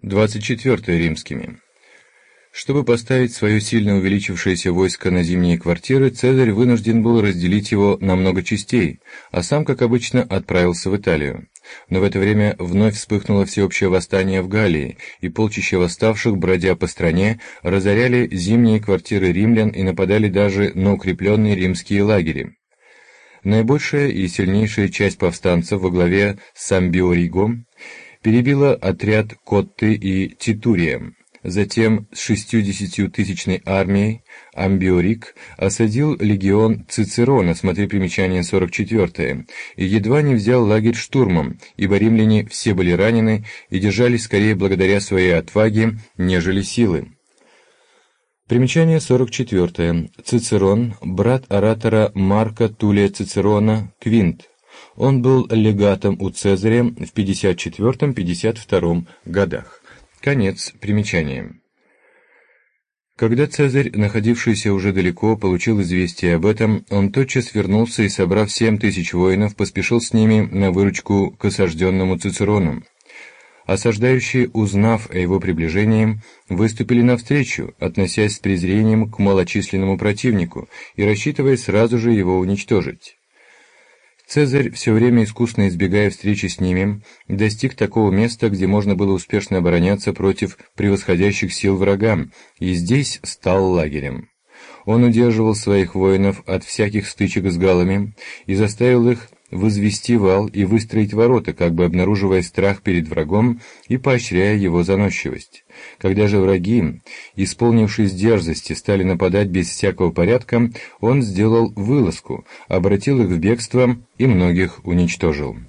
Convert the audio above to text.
24 римскими. Чтобы поставить свое сильно увеличившееся войско на зимние квартиры, Цезарь вынужден был разделить его на много частей, а сам, как обычно, отправился в Италию. Но в это время вновь вспыхнуло всеобщее восстание в Галлии, и полчища восставших, бродя по стране, разоряли зимние квартиры римлян и нападали даже на укрепленные римские лагеря. Наибольшая и сильнейшая часть повстанцев во главе с Амбиориго перебила отряд Котты и Титурия. Затем с 60-тысячной армией Амбиорик осадил легион Цицерона, смотри примечание 44, и едва не взял лагерь штурмом, ибо римляне все были ранены и держались скорее благодаря своей отваге, нежели силы. Примечание 44. Цицерон, брат оратора Марка Тулия Цицерона, Квинт. Он был легатом у Цезаря в 54-52 годах. Конец примечания. Когда Цезарь, находившийся уже далеко, получил известие об этом, он тотчас вернулся и, собрав 7000 воинов, поспешил с ними на выручку к осажденному Цицерону. Осаждающие, узнав о его приближении, выступили навстречу, относясь с презрением к малочисленному противнику и рассчитывая сразу же его уничтожить. Цезарь, все время искусно избегая встречи с ними, достиг такого места, где можно было успешно обороняться против превосходящих сил врага, и здесь стал лагерем. Он удерживал своих воинов от всяких стычек с галлами и заставил их возвести вал и выстроить ворота, как бы обнаруживая страх перед врагом и поощряя его заносчивость. Когда же враги, исполнившись дерзости, стали нападать без всякого порядка, он сделал вылазку, обратил их в бегство и многих уничтожил.